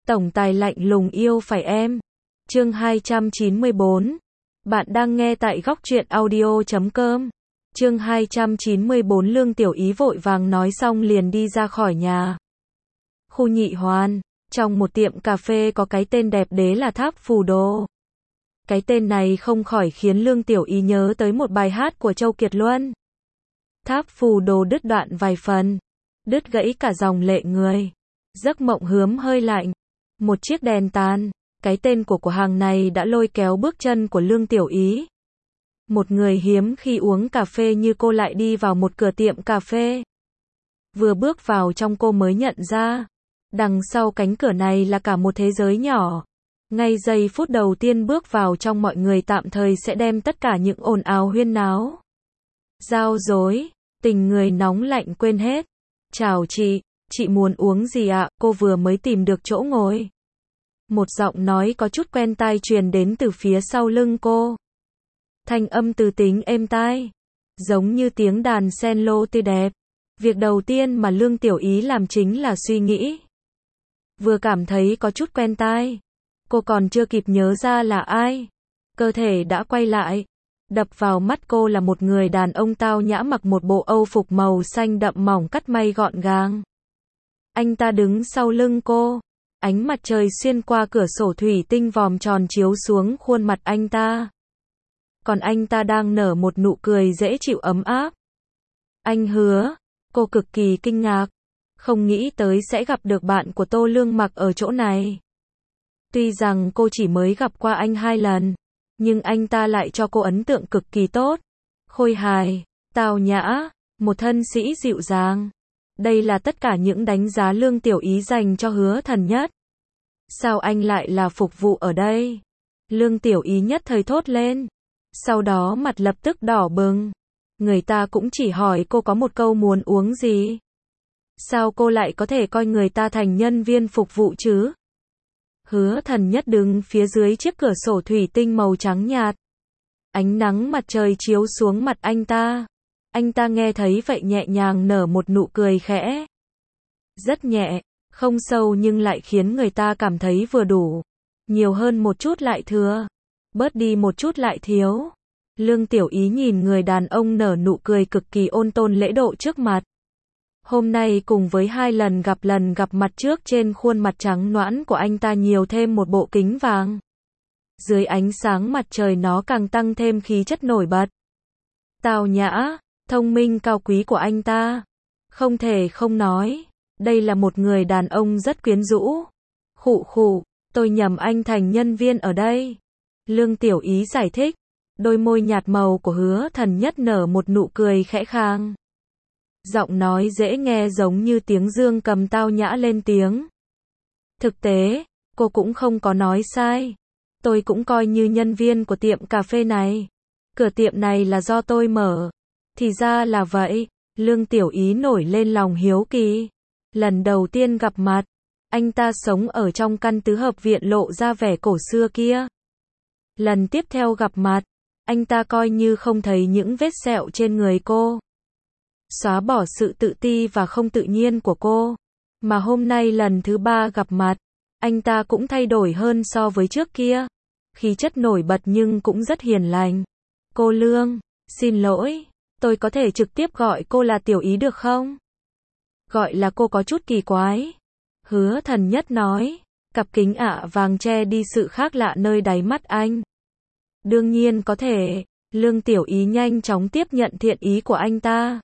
Tổng tài lạnh lùng yêu phải em. Chương 294. Bạn đang nghe tại góc truyện audio.com. Chương 294. Lương Tiểu Ý vội vàng nói xong liền đi ra khỏi nhà. Khu Nhị Hoàn, trong một tiệm cà phê có cái tên đẹp đế là Tháp Phù Đồ. Cái tên này không khỏi khiến Lương Tiểu Ý nhớ tới một bài hát của Châu Kiệt Luân. Tháp Phù Đồ đứt đoạn vài phần, đứt gãy cả dòng lệ người. Giấc mộng hướm hơi lạnh, một chiếc đèn tàn. Cái tên của cửa hàng này đã lôi kéo bước chân của Lương Tiểu Ý. Một người hiếm khi uống cà phê như cô lại đi vào một cửa tiệm cà phê. Vừa bước vào trong cô mới nhận ra, đằng sau cánh cửa này là cả một thế giới nhỏ. Ngay giây phút đầu tiên bước vào trong mọi người tạm thời sẽ đem tất cả những ồn ào huyên náo, giao dối, tình người nóng lạnh quên hết. Chào chị muốn uống gì ạ? Cô vừa mới tìm được chỗ ngồi. Một giọng nói có chút quen tai truyền đến từ phía sau lưng cô. Thanh âm từ tính êm tai, giống như tiếng đàn cello tươi đẹp. Việc đầu tiên mà Lương Tiểu Ý làm chính là suy nghĩ. Vừa cảm thấy có chút quen tai, cô còn chưa kịp nhớ ra là ai, cơ thể đã quay lại. Đập vào mắt cô là một người đàn ông tao nhã mặc một bộ âu phục màu xanh đậm mỏng cắt may gọn gàng. Anh ta đứng sau lưng cô, ánh mặt trời xuyên qua cửa sổ thủy tinh vòm tròn chiếu xuống khuôn mặt anh ta. Còn anh ta đang nở một nụ cười dễ chịu ấm áp. Anh Hứa, cô cực kỳ kinh ngạc, không nghĩ tới sẽ gặp được bạn của Tô Lương Mặc ở chỗ này. Tuy rằng cô chỉ mới gặp qua anh 2 lần, nhưng anh ta lại cho cô ấn tượng cực kỳ tốt. Khôi hài, tao nhã, một thân sĩ dịu dàng. Đây là tất cả những đánh giá Lương Tiểu Ý dành cho Hứa Thần Nhất. Sao anh lại là phục vụ ở đây? Lương Tiểu Ý nhất thời thốt lên. Sau đó mặt lập tức đỏ bừng. Người ta cũng chỉ hỏi cô có một câu muốn uống gì. Sao cô lại có thể coi người ta thành nhân viên phục vụ chứ? Hứa Thần Nhất đứng phía dưới chiếc cửa sổ thủy tinh màu trắng nhạt. Ánh nắng mặt trời chiếu xuống mặt anh ta. Anh ta nghe thấy vậy nhẹ nhàng nở một nụ cười khẽ. Rất nhẹ, không sâu nhưng lại khiến người ta cảm thấy vừa đủ. Nhiều hơn một chút lại thừa, bớt đi một chút lại thiếu. Lương Tiểu Ý nhìn người đàn ông nở nụ cười cực kỳ ôn tồn lễ độ trước mặt. Hôm nay cùng với 2 lần gặp mặt trước, trên khuôn mặt trắng nõn của anh ta nhiều thêm một bộ kính vàng. Dưới ánh sáng mặt trời nó càng tăng thêm khí chất nổi bật. Tao nhã, thông minh cao quý của anh ta. Không thể không nói, đây là một người đàn ông rất quyến rũ. Khụ, tôi nhầm anh thành nhân viên ở đây. Lương Tiểu Ý giải thích. Đôi môi nhạt màu của Hứa Thần Nhất nở một nụ cười khẽ khàng. Giọng nói dễ nghe giống như tiếng dương cầm tao nhã lên tiếng. Thực tế, cô cũng không có nói sai. Tôi cũng coi như nhân viên của tiệm cà phê này. Cửa tiệm này là do tôi mở. Thì ra là vậy. Lương Tiểu Ý nổi lên lòng hiếu kỳ. Lần đầu tiên gặp mặt, anh ta sống ở trong căn tứ hợp viện lộ ra vẻ cổ xưa kia. Lần tiếp theo gặp mặt, anh ta coi như không thấy những vết sẹo trên người cô, xóa bỏ sự tự ti và không tự nhiên của cô. Mà hôm nay lần thứ 3 gặp mặt, anh ta cũng thay đổi hơn so với trước kia. Khí chất nổi bật nhưng cũng rất hiền lành. Cô Lương, xin lỗi, tôi có thể trực tiếp gọi cô là Tiểu Ý được không? Gọi là cô có chút kỳ quái. Hứa Thần Nhất nói, cặp kính ạ vàng che đi sự khác lạ nơi đáy mắt anh. Đương nhiên có thể. Lương Tiểu Ý nhanh chóng tiếp nhận thiện ý của anh ta.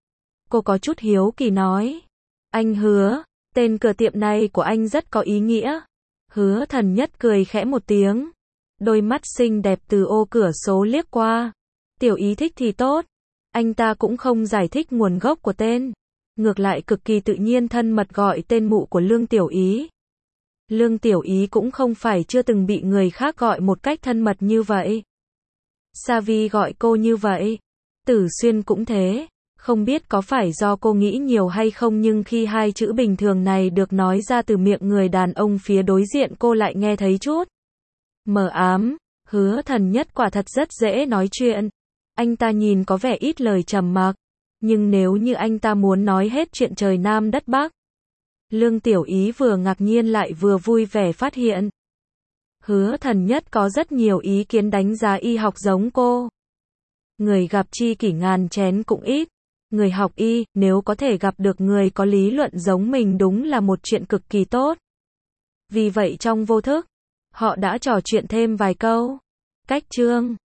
Cô có chút hiếu kỳ nói. Anh Hứa, tên cửa tiệm này của anh rất có ý nghĩa. Hứa Thần Nhất cười khẽ một tiếng. Đôi mắt xinh đẹp từ ô cửa sổ liếc qua. Tiểu Ý thích thì tốt. Anh ta cũng không giải thích nguồn gốc của tên. Ngược lại cực kỳ tự nhiên thân mật gọi tên mụ của Lương Tiểu Ý. Lương Tiểu Ý cũng không phải chưa từng bị người khác gọi một cách thân mật như vậy. Sa Vi gọi cô như vậy. Tử Xuyên cũng thế. Không biết có phải do cô nghĩ nhiều hay không nhưng khi 2 chữ bình thường này được nói ra từ miệng người đàn ông phía đối diện cô lại nghe thấy chút mờ ám. Hứa Thần Nhất quả thật rất dễ nói chuyện. Anh ta nhìn có vẻ ít lời trầm mặc. Nhưng nếu như anh ta muốn nói hết chuyện trời Nam đất Bắc, Lương Tiểu Ý vừa ngạc nhiên lại vừa vui vẻ phát hiện. Hứa Thần Nhất có rất nhiều ý kiến đánh giá y học giống cô. Người gặp chi kỷ ngàn chén cũng ít. Người học y, nếu có thể gặp được người có lý luận giống mình đúng là một chuyện cực kỳ tốt. Vì vậy trong vô thức, họ đã trò chuyện thêm vài câu. Cách chương